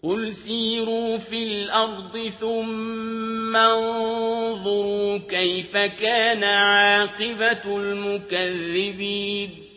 قل سيروا في الأرض ثم انظروا كيف كان عاقبة المكذبين